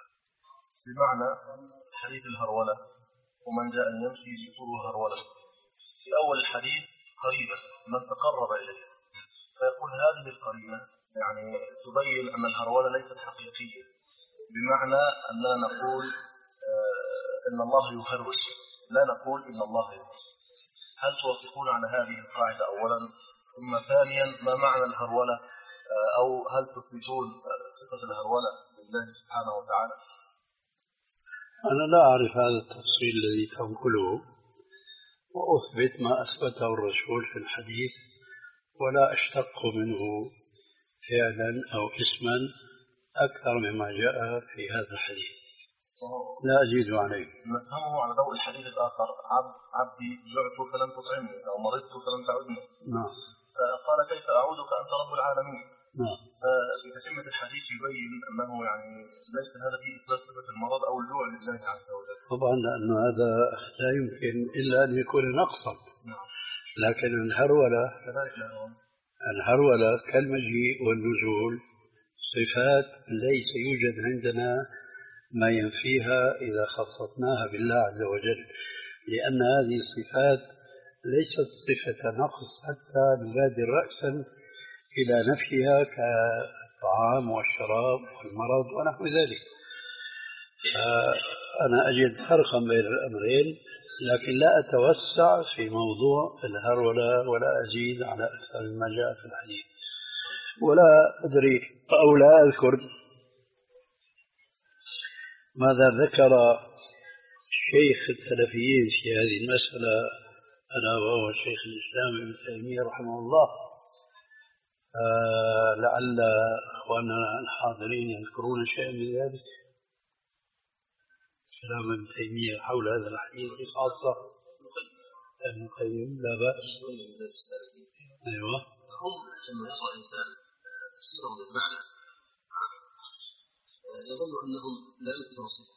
S10: بمعنى حديث الهرولة ومن جاء يمشي بطول الهرولة. في أول أول الحديث قريبا من تقرب إليه، فيقول هذه القرينة يعني تبين أن الهرولة ليست حقيقية، بمعنى أن لا نقول آه إن الله يهرول، لا نقول إن الله يهرول. هل توافقون على هذه القاعدة أولا؟ ثم ثانيا ما معنى الهرولة، آه أو هل تثبتون صفة الهرولة لله سبحانه وتعالى؟
S8: أنا لا أعرف هذا التفصيل الذي تنقله، وأثبت ما أثبته الرسول في الحديث، ولا أشتق منه فعلا أو اسما أكثر مما جاء في هذا الحديث، لا أزيد عليه.
S10: نفهمه على ضوء الحديث الآخر: عبد عبدي جعت فلم تطعمني، أو مرضت فلم تعدني.
S8: نعم.
S10: فقال كيف أعودك أنت رب العالمين.
S8: نعم.
S10: في تتمة الحديث يبين أنه يعني ليس هذا فيه إثبات صفة المرض أو الجوع لله عز وجل.
S8: طبعا لأن هذا لا يمكن إلا أن يكون نقصا.
S10: نعم.
S8: لكن الهرولة
S10: كذلك
S8: الهرولة كالمجيء والنزول صفات ليس يوجد عندنا ما ينفيها إذا خصصناها بالله عز وجل، لأن هذه الصفات ليست صفة نقص حتى نبادر رأسا إلى نفيها كالطعام والشراب والمرض ونحو ذلك. أنا أجد فرقا بين الأمرين، لكن لا أتوسع في موضوع الهرولة ولا أزيد على أكثر ما جاء في الحديث، ولا أدري أو لا أذكر ماذا ذكر شيخ السلفيين في هذه المسألة، ألا وهو شيخ الإسلام ابن تيمية رحمه الله. آه لعل أخواننا الحاضرين يذكرون شيئا من ذلك، كلام ابن تيمية حول هذا الحديث خاصة. ابن القيم لا بأس. أيوة.
S6: هم لما يقرأ الإنسان تفسيرهم بالمعنى يظن أنهم لا يمكن الصفة،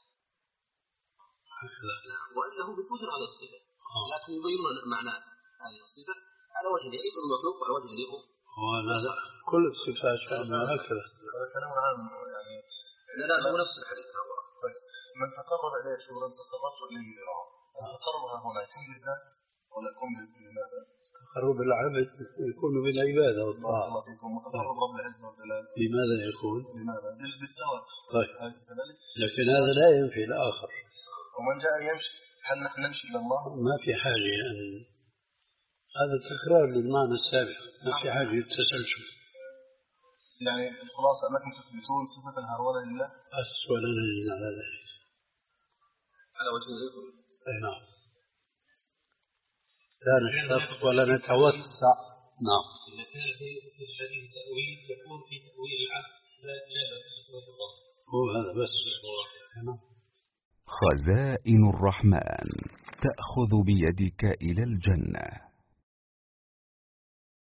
S6: وأنه بالقدر على الصفة، لكن يبينون معنى هذه الصفة على وجه يليق بالمخلوق وعلى وجه يليق.
S8: وهذا كل الصفات شأنها هكذا.
S10: هذا كلام عام يعني.
S6: لا لا هو نفس الحديث.
S10: من تقرب إليه شبرا تقربت إليه ذراعا. التقرب هنا يكون بالذات ولا يكون بماذا؟
S8: تقرب العبد يكون بالعبادة والطاعة.
S10: متقرب رب العزة والجلال
S8: بماذا يكون؟
S10: بماذا؟ بالثواب.
S8: طيب. لكن هذا لا ينفي الآخر.
S10: ومن جاء يمشي هل نحن نمشي إلى الله؟
S8: ما في حاجة أن هذا تكرار للمعنى السابق، ما في حاجة للتسلسل.
S10: يعني الخلاصة أنكم تثبتون صفة الهرولة لله؟
S8: بس ولا نزيد على ذلك.
S6: على وجه يليق.
S8: أي نعم. لا نشتق ولا نتوسع. نعم.
S11: إذا كان في الحديث تأويل يكون في تأويل العقل لا لا في صفة الله.
S8: هو هذا بس.
S1: خزائن الرحمن تأخذ بيدك إلى الجنة.